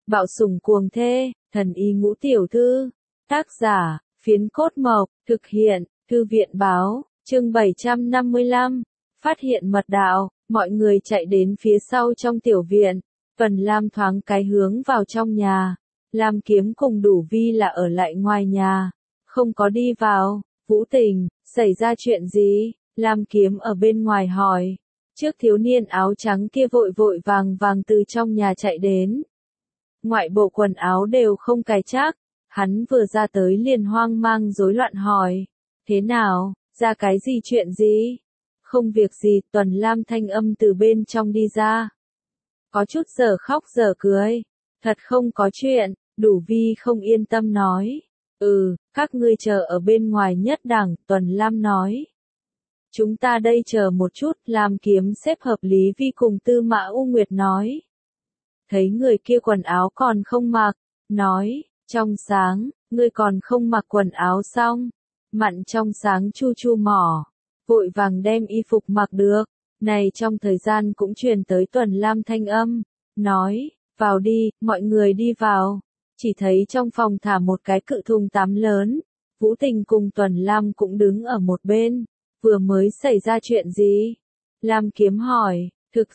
Bạo sủng cuồng thê, thần y ngũ tiểu thư. Tác giả, Phiến Cốt Mộc, thực hiện, Thư viện báo, chương 755. Phát hiện mật đạo, mọi người chạy đến phía sau trong tiểu viện. Vân Lam thoáng cái hướng vào trong nhà. Lam Kiếm cùng Đủ Vi là ở lại ngoài nhà, không có đi vào. Vũ Tình, xảy ra chuyện gì? Lam Kiếm ở bên ngoài hỏi. Trước thiếu niên áo trắng kia vội vội vàng vàng từ trong nhà chạy đến. Ngoại bộ quần áo đều không cài chắc, hắn vừa ra tới liền hoang mang rối loạn hỏi. Thế nào, ra cái gì chuyện gì? Không việc gì, Tuần Lam thanh âm từ bên trong đi ra. Có chút giờ khóc giờ cười. Thật không có chuyện, Đủ Vi không yên tâm nói. Các ngươi chờ ở bên ngoài nhất đẳng, Tuần Lam nói. Chúng ta đây chờ một chút, Lam Kiếm xếp hợp Lý Vi cùng Tư Mã U Nguyệt nói. Thấy người kia quần áo còn không mặc, nói, trong sáng, ngươi còn không mặc quần áo xong. Mặn trong sáng chu chu mỏ, vội vàng đem y phục mặc được. Này trong thời gian cũng truyền tới Tuần Lam thanh âm, nói, vào đi, mọi người đi vào. Chỉ thấy trong phòng thả một cái cự thùng tắm lớn, Vũ Tình cùng Tuần Lam cũng đứng ở một bên. Vừa mới xảy ra chuyện gì? Lam Kiếm hỏi, thực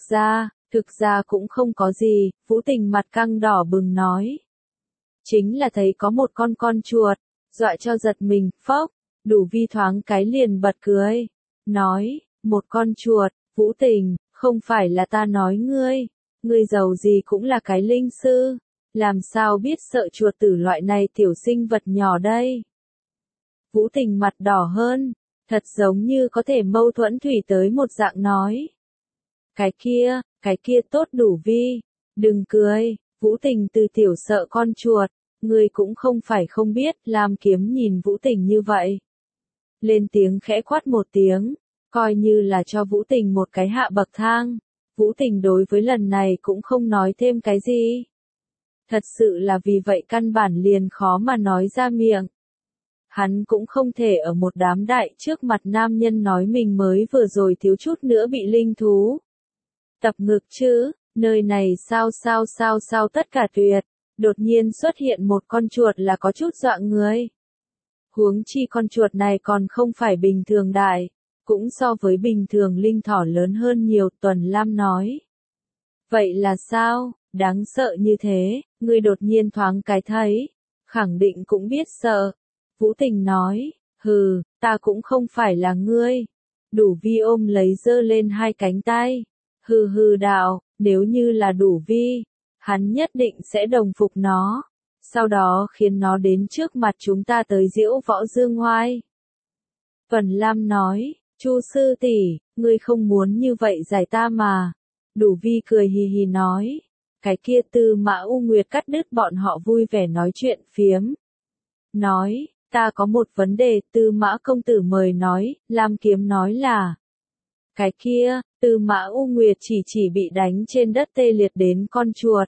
ra cũng không có gì, Vũ Tình mặt căng đỏ bừng nói. Chính là thấy có một con chuột, dọa cho giật mình, phốc, Đủ Vi thoáng cái liền bật cười. Nói, một con chuột, Vũ Tình, không phải là ta nói ngươi giàu gì cũng là cái linh sư, làm sao biết sợ chuột tử loại này tiểu sinh vật nhỏ đây? Vũ Tình mặt đỏ hơn, thật giống như có thể mâu thuẫn thủy tới một dạng nói. Cái kia tốt Đủ Vi, đừng cười, Vũ Tình từ tiểu sợ con chuột, ngươi cũng không phải không biết. Lam Kiếm nhìn Vũ Tình như vậy, lên tiếng khẽ quát một tiếng, coi như là cho Vũ Tình một cái hạ bậc thang. Vũ Tình đối với lần này cũng không nói thêm cái gì. Thật sự là vì vậy căn bản liền khó mà nói ra miệng. Hắn cũng không thể ở một đám đại trước mặt nam nhân nói mình mới vừa rồi thiếu chút nữa bị linh thú tập ngực chứ, nơi này sao tất cả tuyệt, đột nhiên xuất hiện một con chuột là có chút dọa người. Huống chi con chuột này còn không phải bình thường đại, cũng so với bình thường linh thỏ lớn hơn nhiều, Tuần Lam nói. Vậy là sao, đáng sợ như thế, ngươi đột nhiên thoáng cái thấy, khẳng định cũng biết sợ. Vũ Tình nói, ta cũng không phải là ngươi. Đủ Vi ôm lấy giơ lên hai cánh tay. Đạo, nếu như là Đủ Vi, hắn nhất định sẽ đồng phục nó. Sau đó khiến nó đến trước mặt chúng ta tới diễu võ dương oai. Tuần Lam nói, Chu sư tỷ, ngươi không muốn như vậy giải ta mà. Đủ Vi cười hì hì nói. Cái kia Tư Mã U Nguyệt cắt đứt bọn họ vui vẻ nói chuyện phiếm. Nói, ta có một vấn đề, Tư Mã công tử mời nói. Lam Kiếm nói là. Cái kia, Tư Mã U Nguyệt chỉ bị đánh trên đất tê liệt đến con chuột.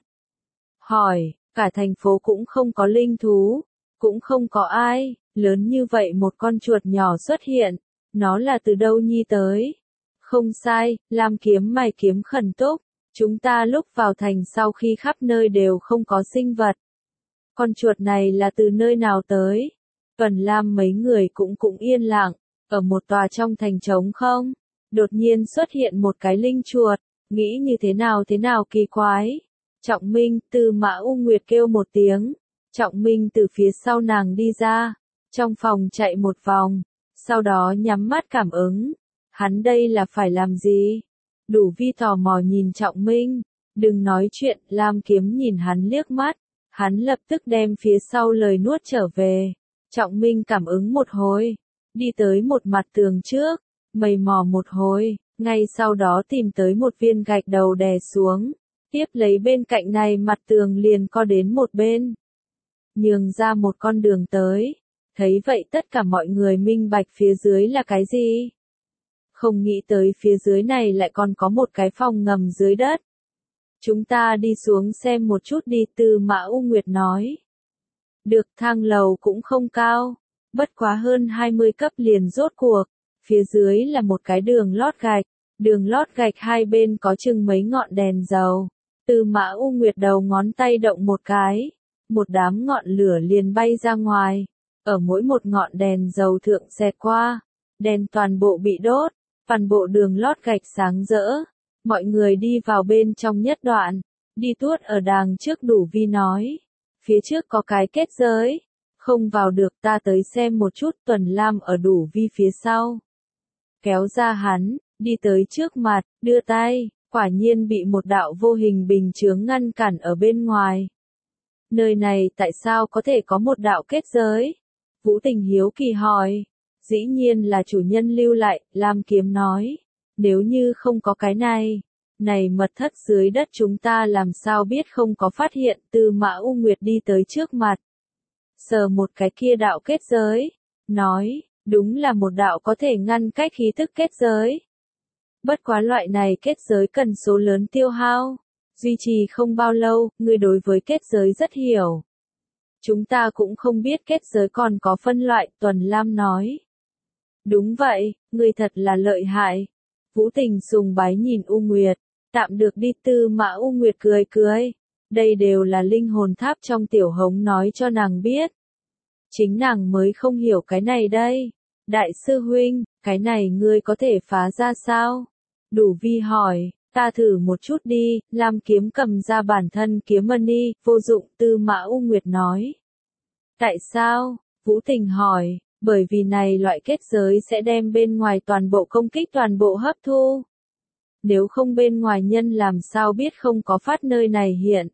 Hỏi, cả thành phố cũng không có linh thú, cũng không có ai, lớn như vậy một con chuột nhỏ xuất hiện, nó là từ đâu nhi tới? Không sai, Lam Kiếm mày kiếm khẩn túc, chúng ta lúc vào thành sau khi khắp nơi đều không có sinh vật. Con chuột này là từ nơi nào tới? Tuần Lam mấy người cũng yên lặng, ở một tòa trong thành trống không? Đột nhiên xuất hiện một cái linh chuột, nghĩ như thế nào kỳ quái. Trọng Minh, Tư Mã U Nguyệt kêu một tiếng, Trọng Minh từ phía sau nàng đi ra, trong phòng chạy một vòng, sau đó nhắm mắt cảm ứng. Hắn đây là phải làm gì? Đủ Vi tò mò nhìn Trọng Minh, đừng nói chuyện. Lam Kiếm nhìn hắn liếc mắt, hắn lập tức đem phía sau lời nuốt trở về. Trọng Minh cảm ứng một hồi, đi tới một mặt tường trước, mày mò một hồi, ngay sau đó tìm tới một viên gạch đầu đè xuống, tiếp lấy bên cạnh này mặt tường liền co đến một bên, nhường ra một con đường tới. Thấy vậy tất cả mọi người minh bạch phía dưới là cái gì. Không nghĩ tới phía dưới này lại còn có một cái phòng ngầm dưới đất. Chúng ta đi xuống xem một chút đi, Tư Mã U Nguyệt nói. Được, thang lầu cũng không cao, bất quá hơn 20 cấp liền rốt cuộc. Phía dưới là một cái đường lót gạch hai bên có chừng mấy ngọn đèn dầu. Tư Mã U Nguyệt đầu ngón tay động một cái, một đám ngọn lửa liền bay ra ngoài, ở mỗi một ngọn đèn dầu thượng xẹt qua, đèn toàn bộ bị đốt, toàn bộ đường lót gạch sáng rỡ, mọi người đi vào bên trong nhất đoạn, đi tuốt ở đàng trước Đủ Vi nói, phía trước có cái kết giới, không vào được ta tới xem một chút. Tuần Lam ở Đủ Vi phía sau, kéo ra hắn, đi tới trước mặt, đưa tay, quả nhiên bị một đạo vô hình bình chướng ngăn cản ở bên ngoài. Nơi này tại sao có thể có một đạo kết giới? Vũ Tình hiếu kỳ hỏi. Dĩ nhiên là chủ nhân lưu lại, Lam Kiếm nói. Nếu như không có cái này, mật thất dưới đất chúng ta làm sao biết không có phát hiện. Tư Mã U Nguyệt đi tới trước mặt, sờ một cái kia đạo kết giới, nói, đúng là một đạo có thể ngăn cách khí tức kết giới. Bất quá loại này kết giới cần số lớn tiêu hao, duy trì không bao lâu. Ngươi đối với kết giới rất hiểu. Chúng ta cũng không biết kết giới còn có phân loại. Tuần Lam nói. Đúng vậy, ngươi thật là lợi hại. Vũ Tình sùng bái nhìn U Nguyệt. Tạm được đi. Tư Mã U Nguyệt cười cười. Đây đều là linh hồn tháp trong tiểu hống nói cho nàng biết. Chính nàng mới không hiểu cái này đây. Đại sư huynh, cái này ngươi có thể phá ra sao? Đủ Vi hỏi, ta thử một chút đi. Lam Kiếm cầm ra bản thân kiếm mani, vô dụng. Tư Mã U Nguyệt nói. Tại sao? Vũ Tình hỏi, bởi vì này loại kết giới sẽ đem bên ngoài toàn bộ công kích toàn bộ hấp thu. Nếu không bên ngoài nhân làm sao biết không có phát nơi này hiện.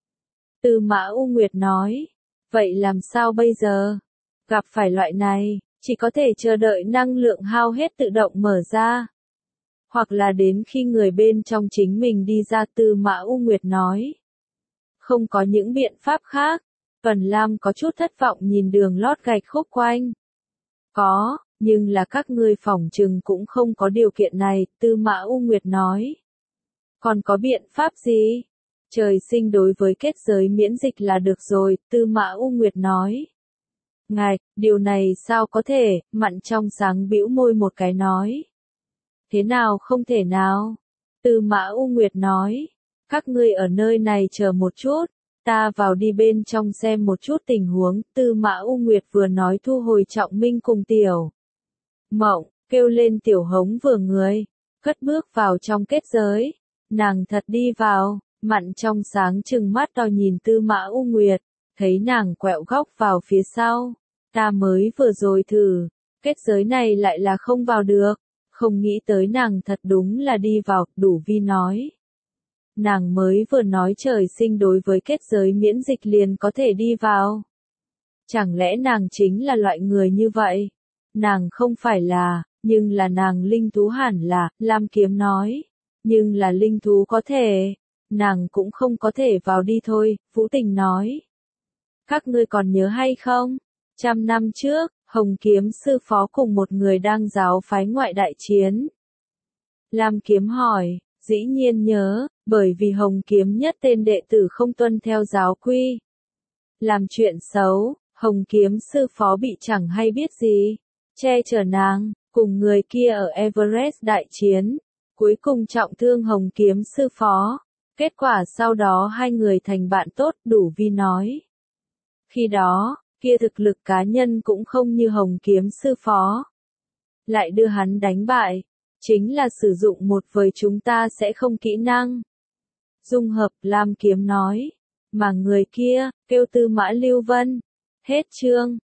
Tư Mã U Nguyệt nói, vậy làm sao bây giờ? Gặp phải loại này, chỉ có thể chờ đợi năng lượng hao hết tự động mở ra. Hoặc là đến khi người bên trong chính mình đi ra. Tư Mã U Nguyệt nói. Không có những biện pháp khác. Tuần Lam có chút thất vọng nhìn đường lót gạch khúc quanh. Có, nhưng là các ngươi phỏng chừng cũng không có điều kiện này. Tư Mã U Nguyệt nói. Còn có biện pháp gì? Trời sinh đối với kết giới miễn dịch là được rồi. Tư Mã U Nguyệt nói. Ngài, điều này sao có thể? Mặn trong sáng bĩu môi một cái nói. Thế nào không thể nào? Tư Mã U Nguyệt nói. Các ngươi ở nơi này chờ một chút. Ta vào đi bên trong xem một chút tình huống. Tư Mã U Nguyệt vừa nói thu hồi Trọng Minh cùng Tiểu Mộng, kêu lên Tiểu Hống vừa người, cất bước vào trong kết giới. Nàng thật đi vào, mặn trong sáng trừng mắt to nhìn Tư Mã U Nguyệt, thấy nàng quẹo góc vào phía sau. Ta mới vừa rồi thử, kết giới này lại là không vào được, không nghĩ tới nàng thật đúng là đi vào. Đủ Vi nói. Nàng mới vừa nói trời sinh đối với kết giới miễn dịch liền có thể đi vào. Chẳng lẽ nàng chính là loại người như vậy? Nàng không phải là, nhưng là nàng linh thú hẳn là. Lam Kiếm nói. Nhưng là linh thú có thể, nàng cũng không có thể vào đi thôi. Vũ Tình nói. Các ngươi còn nhớ hay không? 100 năm trước, Hồng Kiếm sư phó cùng một người đang giáo phái ngoại đại chiến. Lam Kiếm hỏi. Dĩ nhiên nhớ, bởi vì Hồng Kiếm nhất tên đệ tử không tuân theo giáo quy. Làm chuyện xấu, Hồng Kiếm sư phó bị chẳng hay biết gì. Che chở nàng, cùng người kia ở Everest đại chiến. Cuối cùng trọng thương Hồng Kiếm sư phó. Kết quả sau đó hai người thành bạn tốt. Đủ Vi nói. Khi đó, kia thực lực cá nhân cũng không như Hồng Kiếm sư phó. Lại đưa hắn đánh bại. Chính là sử dụng một vời chúng ta sẽ không kỹ năng. Dung hợp. Lam Kiếm nói. Mà người kia, kêu Tư Mã Lưu Vân. Hết chương.